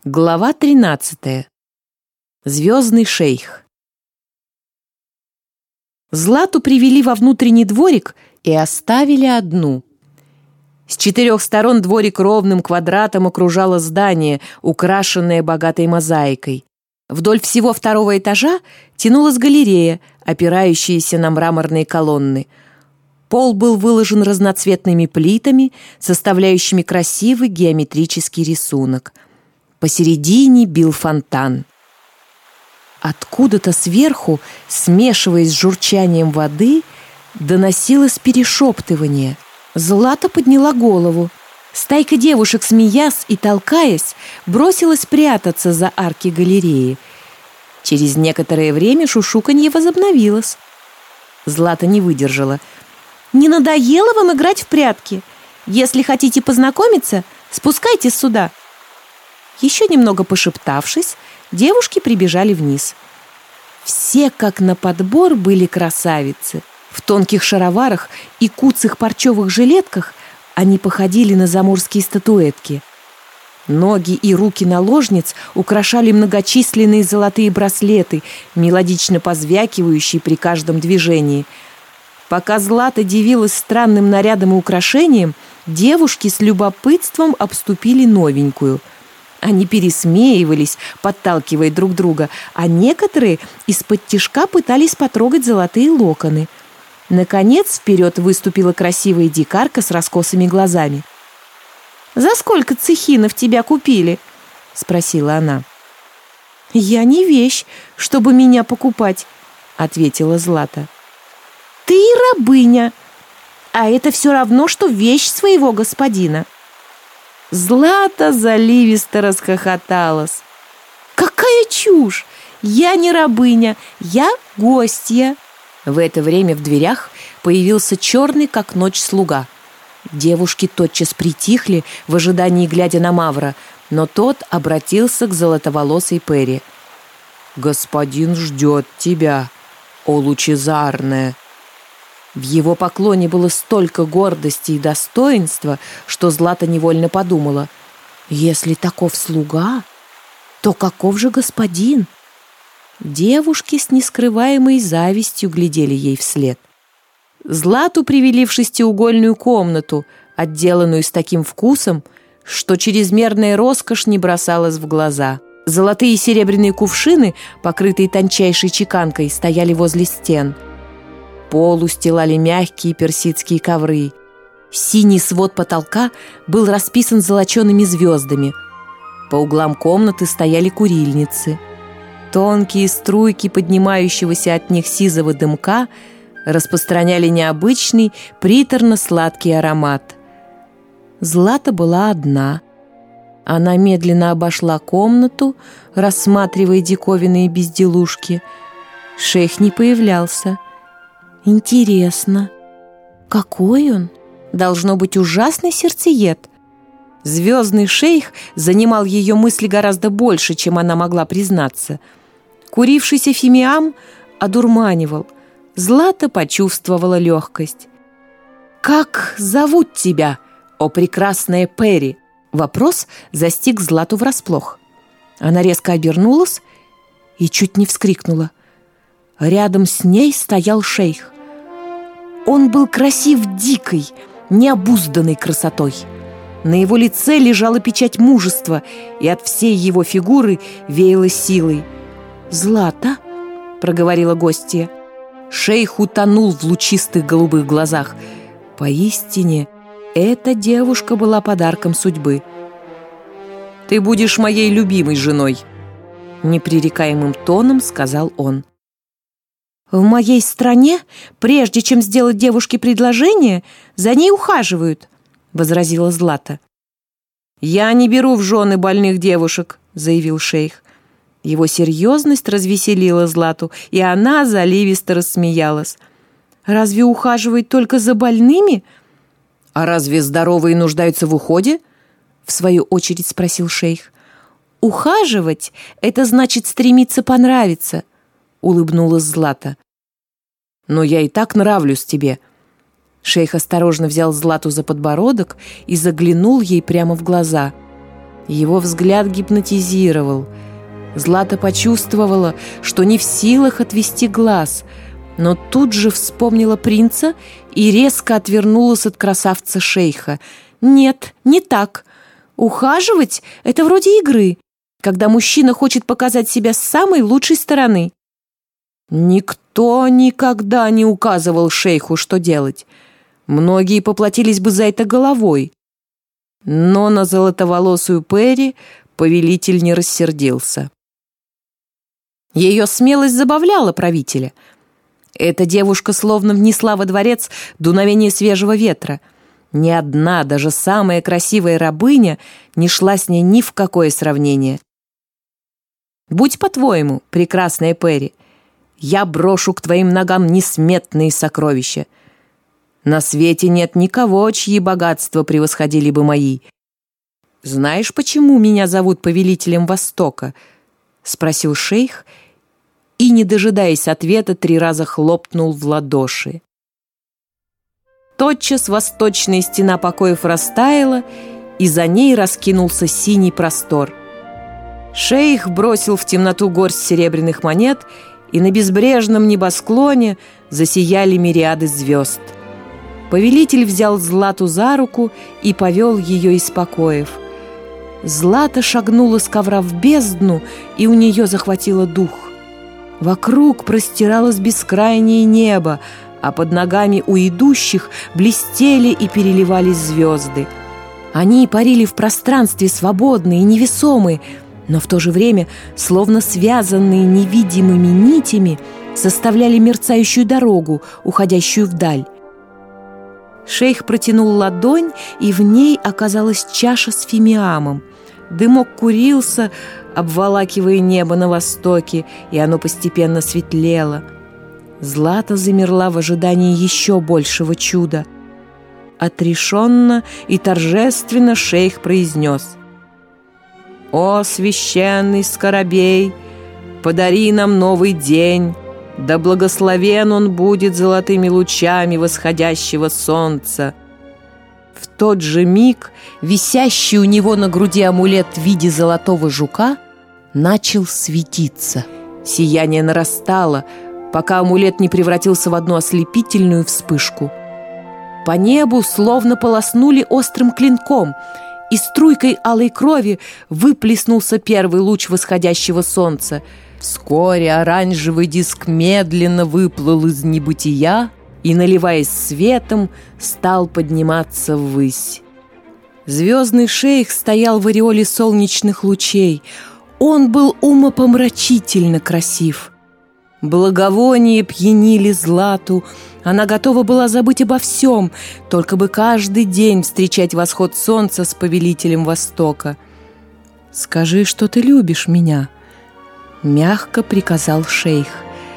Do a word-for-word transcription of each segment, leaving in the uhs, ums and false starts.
Глава тринадцатая. Звездный шейх. Злату привели во внутренний дворик и оставили одну. С четырех сторон дворик ровным квадратом окружало здание, украшенное богатой мозаикой. Вдоль всего второго этажа тянулась галерея, опирающаяся на мраморные колонны. Пол был выложен разноцветными плитами, составляющими красивый геометрический рисунок. Посередине бил фонтан. Откуда-то сверху, смешиваясь с журчанием воды, доносилось перешептывание. Злата подняла голову. Стайка девушек, смеясь и толкаясь, бросилась прятаться за арки галереи. Через некоторое время шушуканье возобновилось. Злата не выдержала. «Не надоело вам играть в прятки? Если хотите познакомиться, спускайтесь сюда». Еще немного пошептавшись, девушки прибежали вниз. Все, как на подбор, были красавицы. В тонких шароварах и куцых парчевых жилетках они походили на заморские статуэтки. Ноги и руки наложниц украшали многочисленные золотые браслеты, мелодично позвякивающие при каждом движении. Пока Злата дивилась странным нарядом и украшениям, девушки с любопытством обступили новенькую. Они пересмеивались, подталкивая друг друга, а некоторые из-под тишка пытались потрогать золотые локоны. Наконец вперед выступила красивая дикарка с раскосыми глазами. «За сколько цехинов тебя купили?» — спросила она. «Я не вещь, чтобы меня покупать», — ответила Злата. «Ты рабыня, а это все равно, что вещь своего господина». Злата заливисто расхохоталась. «Какая чушь! Я не рабыня, я гостья!» В это время в дверях появился черный, как ночь, слуга. Девушки тотчас притихли, в ожидании глядя на Мавра, но тот обратился к золотоволосой Перри. «Господин ждет тебя, о лучезарная!» В его поклоне было столько гордости и достоинства, что Злата невольно подумала: если таков слуга, то каков же господин? Девушки с нескрываемой завистью глядели ей вслед. Злату привели в шестиугольную комнату, отделанную с таким вкусом, что чрезмерная роскошь не бросалась в глаза. Золотые и серебряные кувшины, покрытые тончайшей чеканкой, стояли возле стен. Пол устилали мягкие персидские ковры. Синий свод потолка был расписан золочеными звездами. По углам комнаты стояли курильницы. Тонкие струйки поднимающегося от них сизого дымка распространяли необычный, приторно-сладкий аромат. Злата была одна. Она медленно обошла комнату, рассматривая диковинные безделушки. Шейх не появлялся. Интересно, какой он? Должно быть ужасный сердцеед. Звездный шейх занимал ее мысли гораздо больше, чем она могла признаться. Курившийся фимиам одурманивал. Злата почувствовала легкость. «Как зовут тебя, о прекрасная Перри?» Вопрос застиг Злату врасплох. Она резко обернулась и чуть не вскрикнула. Рядом с ней стоял шейх. Он был красив дикой, необузданной красотой. На его лице лежала печать мужества, и от всей его фигуры веяло силой. «Злата», — проговорила гостья. Шейх утонул в лучистых голубых глазах. Поистине, эта девушка была подарком судьбы. «Ты будешь моей любимой женой», — непререкаемым тоном сказал он. «В моей стране, прежде чем сделать девушке предложение, за ней ухаживают», — возразила Злата. «Я не беру в жены больных девушек», — заявил шейх. Его серьезность развеселила Злату, и она заливисто рассмеялась. «Разве ухаживают только за больными?» «А разве здоровые нуждаются в уходе?» — в свою очередь спросил шейх. «Ухаживать — это значит стремиться понравиться», — улыбнулась Злата. «Но я и так нравлюсь тебе». Шейх осторожно взял Злату за подбородок и заглянул ей прямо в глаза. Его взгляд гипнотизировал. Злата почувствовала, что не в силах отвести глаз, но тут же вспомнила принца и резко отвернулась от красавца-шейха. «Нет, не так. Ухаживать — это вроде игры, когда мужчина хочет показать себя с самой лучшей стороны». Никто никогда не указывал шейху, что делать. Многие поплатились бы за это головой. Но на золотоволосую Перри повелитель не рассердился. Ее смелость забавляла правителя. Эта девушка словно внесла во дворец дуновение свежего ветра. Ни одна, даже самая красивая рабыня, не шла с ней ни в какое сравнение. «Будь по-твоему, прекрасная Перри, я брошу к твоим ногам несметные сокровища. На свете нет никого, чьи богатства превосходили бы мои. Знаешь, почему меня зовут повелителем Востока?» — спросил шейх, и, не дожидаясь ответа, три раза хлопнул в ладоши. Тотчас восточная стена покоев растаяла, и за ней раскинулся синий простор. Шейх бросил в темноту горсть серебряных монет, и на безбрежном небосклоне засияли мириады звезд. Повелитель взял Злату за руку и повел ее из покоев. Злата шагнула с ковра в бездну, и у нее захватило дух. Вокруг простиралось бескрайнее небо, а под ногами у идущих блестели и переливались звезды. Они парили в пространстве свободные и невесомые, но в то же время, словно связанные невидимыми нитями, составляли мерцающую дорогу, уходящую вдаль. Шейх протянул ладонь, и в ней оказалась чаша с фимиамом. Дымок курился, обволакивая небо на востоке, и оно постепенно светлело. Злата замерла в ожидании еще большего чуда. Отрешенно и торжественно шейх произнес: «О, священный скоробей, подари нам новый день, да благословен он будет золотыми лучами восходящего солнца». В тот же миг висящий у него на груди амулет в виде золотого жука начал светиться. Сияние нарастало, пока амулет не превратился в одну ослепительную вспышку. По небу словно полоснули острым клинком, и струйкой алой крови выплеснулся первый луч восходящего солнца. Вскоре оранжевый диск медленно выплыл из небытия и, наливаясь светом, стал подниматься ввысь. Звездный шейх стоял в ореоле солнечных лучей. Он был умопомрачительно красив. Благовония пьянили Злату. Она готова была забыть обо всем, только бы каждый день встречать восход солнца с повелителем Востока. «Скажи, что ты любишь меня», — мягко приказал шейх.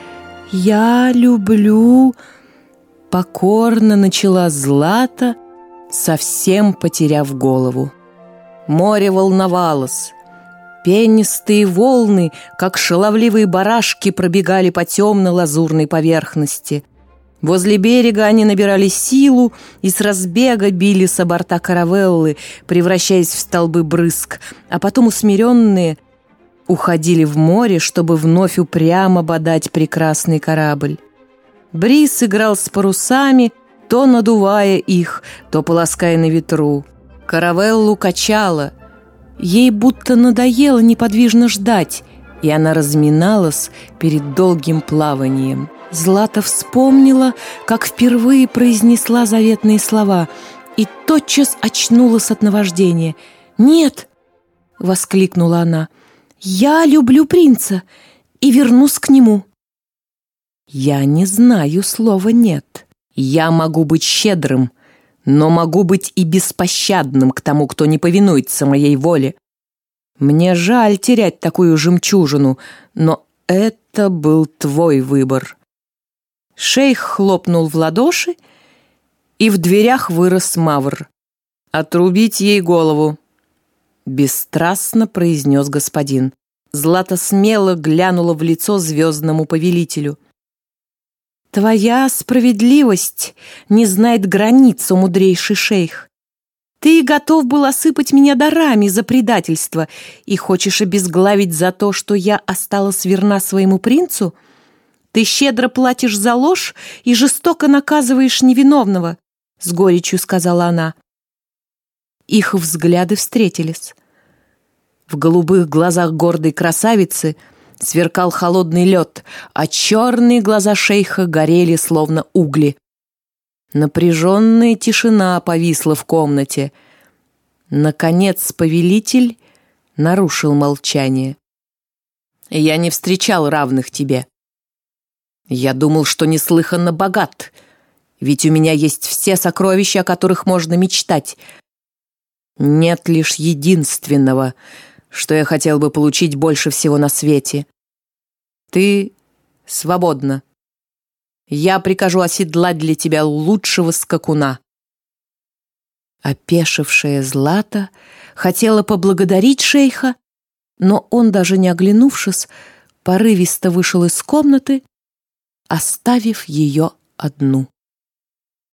«Я люблю...» — покорно начала Злата, совсем потеряв голову. Море волновалось. Пенистые волны, как шаловливые барашки, пробегали по темно-лазурной поверхности. Возле берега они набирали силу и с разбега били со борта каравеллы, превращаясь в столбы брызг, а потом усмиренные уходили в море, чтобы вновь упрямо бодать прекрасный корабль. Бриз играл с парусами, то надувая их, то полоская на ветру. Каравеллу качало. Ей будто надоело неподвижно ждать, и она разминалась перед долгим плаванием. Злата вспомнила, как впервые произнесла заветные слова, и тотчас очнулась от наваждения. «Нет!» — воскликнула она. «Я люблю принца и вернусь к нему». «Я не знаю слова «нет». Я могу быть щедрым, но могу быть и беспощадным к тому, кто не повинуется моей воле. Мне жаль терять такую жемчужину, но это был твой выбор». Шейх хлопнул в ладоши, и в дверях вырос Мавр. «Отрубить ей голову», — бесстрастно произнес господин. Злата смело глянула в лицо звездному повелителю. «Твоя справедливость не знает границ, о мудрейший шейх. Ты готов был осыпать меня дарами за предательство и хочешь обезглавить за то, что я осталась верна своему принцу? Ты щедро платишь за ложь и жестоко наказываешь невиновного, — с горечью сказала она. Их взгляды встретились. В голубых глазах гордой красавицы сверкал холодный лед, а черные глаза шейха горели, словно угли. Напряженная тишина повисла в комнате. Наконец повелитель нарушил молчание. «Я не встречал равных тебе. Я думал, что неслыханно богат, ведь у меня есть все сокровища, о которых можно мечтать. Нет лишь единственного, что я хотел бы получить больше всего на свете. Ты свободна. Я прикажу оседлать для тебя лучшего скакуна». Опешившая Злата хотела поблагодарить шейха, но он, даже не оглянувшись, порывисто вышел из комнаты, оставив ее одну.